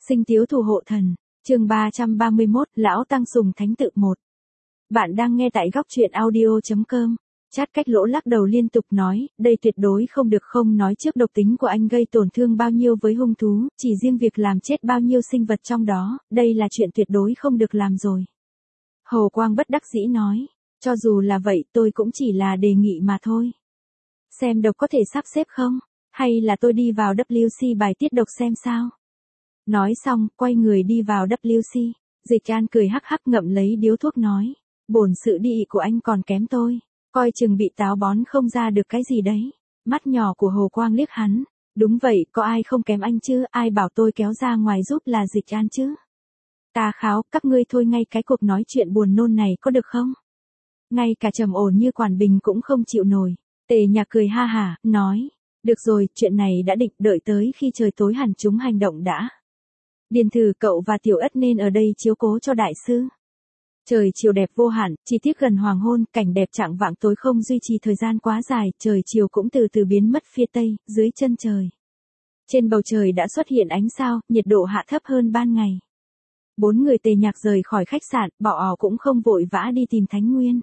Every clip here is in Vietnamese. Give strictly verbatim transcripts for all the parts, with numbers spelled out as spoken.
Sinh tiếu thủ hộ thần, chương ba trăm ba mươi mốt, Lão Tăng Sùng Thánh Tự một. Bạn đang nghe tại góc truyện audio.com. Chát Cách Lỗ lắc đầu liên tục nói, đây tuyệt đối không được, không nói trước độc tính của anh gây tổn thương bao nhiêu với hung thú, chỉ riêng việc làm chết bao nhiêu sinh vật trong đó, đây là chuyện tuyệt đối không được làm rồi. Hồ Quang bất đắc dĩ nói, cho dù là vậy tôi cũng chỉ là đề nghị mà thôi. Xem độc có thể sắp xếp không? Hay là tôi đi vào vê kép xê bài tiết độc xem sao? Nói xong, quay người đi vào vê kép xê. Dịch An cười hắc hắc ngậm lấy điếu thuốc nói, bổn sự đi của anh còn kém tôi, coi chừng bị táo bón không ra được cái gì đấy. Mắt nhỏ của Hồ Quang liếc hắn, đúng vậy, có ai không kém anh chứ, ai bảo tôi kéo ra ngoài giúp là Dịch An chứ. Ta kháo, các ngươi thôi ngay cái cuộc nói chuyện buồn nôn này có được không? Ngay cả trầm ổn như Quản Bình cũng không chịu nổi. Tề Nhạc cười ha hả, nói, được rồi, chuyện này đã định, đợi tới khi trời tối hẳn chúng hành động đã. Điền Thử cậu và Tiểu Ất nên ở đây chiếu cố cho đại sư. Trời chiều đẹp vô hạn, chỉ tiếc gần hoàng hôn, cảnh đẹp chạng vạng tối không duy trì thời gian quá dài, trời chiều cũng từ từ biến mất phía tây, dưới chân trời. Trên bầu trời đã xuất hiện ánh sao, nhiệt độ hạ thấp hơn ban ngày. Bốn người Tề Nhạc rời khỏi khách sạn, Bảo Ảo cũng không vội vã đi tìm Thánh Nguyên.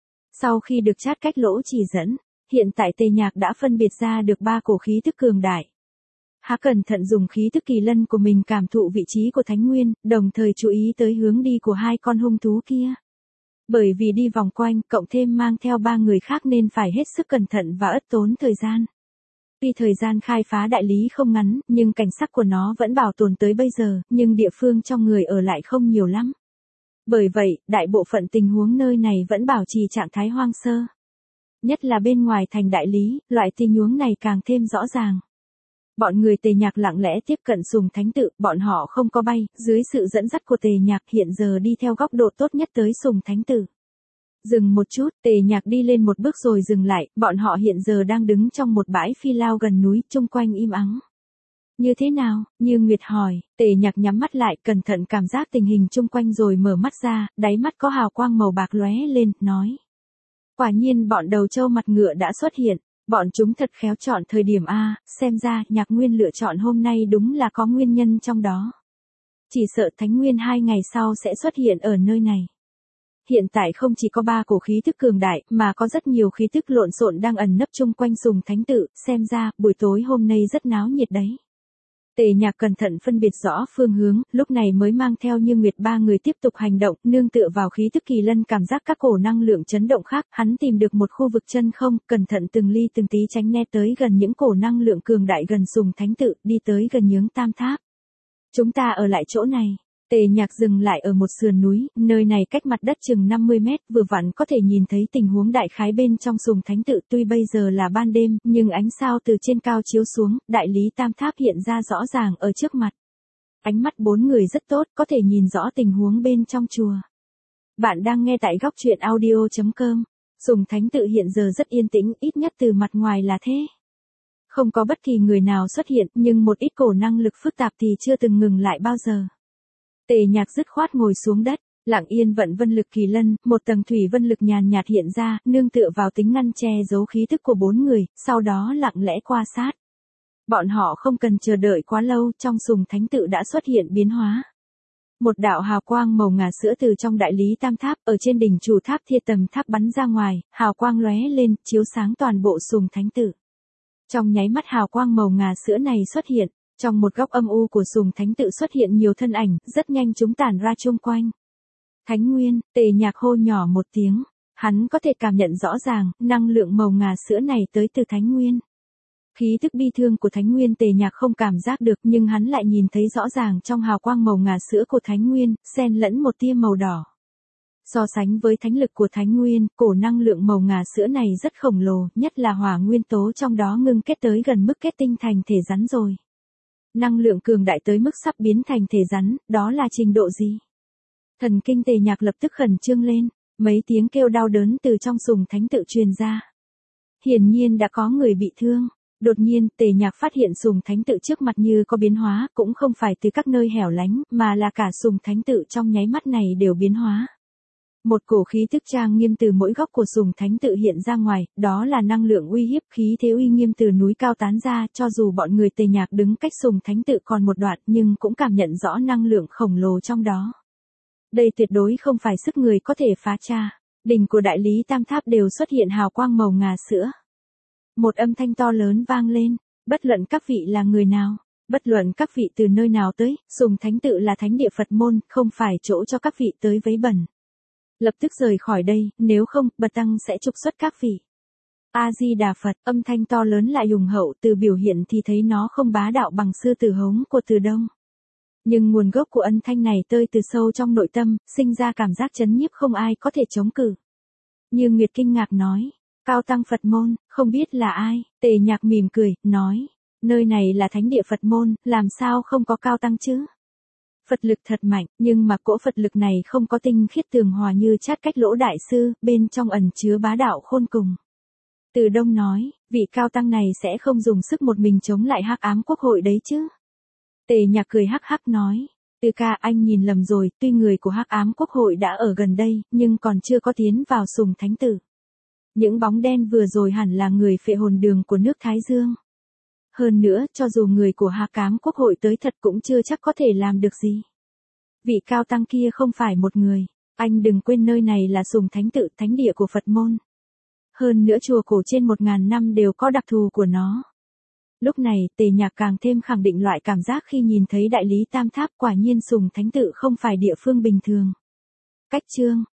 Sau khi được Chát Cách Lỗ chỉ dẫn, hiện tại Tề Nhạc đã phân biệt ra được ba cổ khí thức cường đại. Hắn cẩn thận dùng khí thức kỳ lân của mình cảm thụ vị trí của Thánh Nguyên, đồng thời chú ý tới hướng đi của hai con hung thú kia. Bởi vì đi vòng quanh, cộng thêm mang theo ba người khác nên phải hết sức cẩn thận và ất tốn thời gian. Tuy thời gian khai phá đại lý không ngắn, nhưng cảnh sắc của nó vẫn bảo tồn tới bây giờ, nhưng địa phương trong người ở lại không nhiều lắm. Bởi vậy, đại bộ phận tình huống nơi này vẫn bảo trì trạng thái hoang sơ. Nhất là bên ngoài thành đại lý, loại tình huống này càng thêm rõ ràng. Bọn người Tề Nhạc lặng lẽ tiếp cận Sùng Thánh Tự, bọn họ không có bay, dưới sự dẫn dắt của Tề Nhạc hiện giờ đi theo góc độ tốt nhất tới Sùng Thánh Tự. Dừng một chút, Tề Nhạc đi lên một bước rồi dừng lại, bọn họ hiện giờ đang đứng trong một bãi phi lao gần núi, chung quanh im ắng. Như thế nào? Như Nguyệt hỏi, Tề Nhạc nhắm mắt lại, cẩn thận cảm giác tình hình chung quanh rồi mở mắt ra, đáy mắt có hào quang màu bạc lóe lên, nói. Quả nhiên bọn đầu trâu mặt ngựa đã xuất hiện, bọn chúng thật khéo chọn thời điểm a, xem ra Nhạc Nguyên lựa chọn hôm nay đúng là có nguyên nhân trong đó. Chỉ sợ Thánh Nguyên hai ngày sau sẽ xuất hiện ở nơi này. Hiện tại không chỉ có ba cổ khí thức cường đại, mà có rất nhiều khí thức lộn xộn đang ẩn nấp chung quanh Sùng Thánh Tự, xem ra buổi tối hôm nay rất náo nhiệt đấy. Tề Nhạc cẩn thận phân biệt rõ phương hướng, lúc này mới mang theo Như Nguyệt ba người tiếp tục hành động, nương tựa vào khí thức kỳ lân cảm giác các cổ năng lượng chấn động khác, hắn tìm được một khu vực chân không, cẩn thận từng ly từng tí tránh né tới gần những cổ năng lượng cường đại gần Sùng Thánh Tự, đi tới gần Nhướng Tam Tháp. Chúng ta ở lại chỗ này. Tề Nhạc dừng lại ở một sườn núi, nơi này cách mặt đất chừng năm mươi mét, vừa vặn có thể nhìn thấy tình huống đại khái bên trong Sùng Thánh Tự, tuy bây giờ là ban đêm, nhưng ánh sao từ trên cao chiếu xuống, đại lý Tam Tháp hiện ra rõ ràng ở trước mặt. Ánh mắt bốn người rất tốt, có thể nhìn rõ tình huống bên trong chùa. Bạn đang nghe tại góc truyện audio.com. Sùng Thánh Tự hiện giờ rất yên tĩnh, ít nhất từ mặt ngoài là thế. Không có bất kỳ người nào xuất hiện, nhưng một ít cổ năng lực phức tạp thì chưa từng ngừng lại bao giờ. Tề Nhạc dứt khoát ngồi xuống đất, lặng yên vận vân lực kỳ lân, một tầng thủy vân lực nhàn nhạt hiện ra, nương tựa vào tính ngăn che giấu khí thức của bốn người, sau đó lặng lẽ qua sát. Bọn họ không cần chờ đợi quá lâu, trong Sùng Thánh Tự đã xuất hiện biến hóa. Một đạo hào quang màu ngà sữa từ trong đại lý Tam Tháp, ở trên đỉnh chủ tháp Thiên Tầm Tháp bắn ra ngoài, hào quang lóe lên, chiếu sáng toàn bộ Sùng Thánh Tự. Trong nháy mắt hào quang màu ngà sữa này xuất hiện. Trong một góc âm u của Sùng Thánh Tự xuất hiện nhiều thân ảnh, rất nhanh chúng tản ra chung quanh. Thánh Nguyên, Tề Nhạc hô nhỏ một tiếng, hắn có thể cảm nhận rõ ràng, năng lượng màu ngà sữa này tới từ Thánh Nguyên. Khí thức bi thương của Thánh Nguyên Tề Nhạc không cảm giác được, nhưng hắn lại nhìn thấy rõ ràng trong hào quang màu ngà sữa của Thánh Nguyên, xen lẫn một tia màu đỏ. So sánh với thánh lực của Thánh Nguyên, cổ năng lượng màu ngà sữa này rất khổng lồ, nhất là hỏa nguyên tố trong đó ngưng kết tới gần mức kết tinh thành thể rắn rồi. Năng lượng cường đại tới mức sắp biến thành thể rắn, đó là trình độ gì? Thần kinh Tề Nhạc lập tức khẩn trương lên, mấy tiếng kêu đau đớn từ trong Sùng Thánh Tự truyền ra. Hiển nhiên đã có người bị thương. Đột nhiên, Tề Nhạc phát hiện Sùng Thánh Tự trước mặt như có biến hóa, cũng không phải từ các nơi hẻo lánh, mà là cả Sùng Thánh Tự trong nháy mắt này đều biến hóa. Một cổ khí tức trang nghiêm từ mỗi góc của sùng thánh tự hiện ra ngoài, đó là năng lượng uy hiếp khí thế uy nghiêm từ núi cao tán ra, cho dù bọn người Tề Nhạc đứng cách sùng thánh tự còn một đoạn nhưng cũng cảm nhận rõ năng lượng khổng lồ trong đó. Đây tuyệt đối không phải sức người có thể phá tra. Đỉnh của đại lý tam tháp đều xuất hiện hào quang màu ngà sữa. Một âm thanh to lớn vang lên, bất luận các vị là người nào, bất luận các vị từ nơi nào tới, sùng thánh tự là thánh địa Phật môn, không phải chỗ cho các vị tới vấy bẩn. Lập tức rời khỏi đây, nếu không, bần tăng sẽ trục xuất các vị. A-di-đà Phật, âm thanh to lớn lại hùng hậu, từ biểu hiện thì thấy nó không bá đạo bằng sư tử hống của Từ Đông. Nhưng nguồn gốc của âm thanh này tơi từ sâu trong nội tâm, sinh ra cảm giác chấn nhiếp không ai có thể chống cự. Như Nguyệt kinh ngạc nói, cao tăng Phật môn, không biết là ai, Tề Nhạc mỉm cười, nói, nơi này là thánh địa Phật môn, làm sao không có cao tăng chứ? Phật lực thật mạnh, nhưng mà cỗ Phật lực này không có tinh khiết tường hòa như Chát Cách Lỗ đại sư, bên trong ẩn chứa bá đạo khôn cùng. Từ Đông nói, vị cao tăng này sẽ không dùng sức một mình chống lại Hắc Ám Quốc hội đấy chứ? Tề Nhạc cười hắc hắc nói, Từ ca anh nhìn lầm rồi, tuy người của Hắc Ám Quốc hội đã ở gần đây, nhưng còn chưa có tiến vào sùng thánh tử. Những bóng đen vừa rồi hẳn là người phệ hồn đường của nước Thái Dương. Hơn nữa, cho dù người của Hắc Ám Quốc hội tới thật cũng chưa chắc có thể làm được gì. Vị cao tăng kia không phải một người, anh đừng quên nơi này là sùng thánh tự, thánh địa của Phật môn. Hơn nữa chùa cổ trên một ngàn năm đều có đặc thù của nó. Lúc này, Tề Nhạc càng thêm khẳng định loại cảm giác khi nhìn thấy đại lý tam tháp, quả nhiên sùng thánh tự không phải địa phương bình thường. Cách chương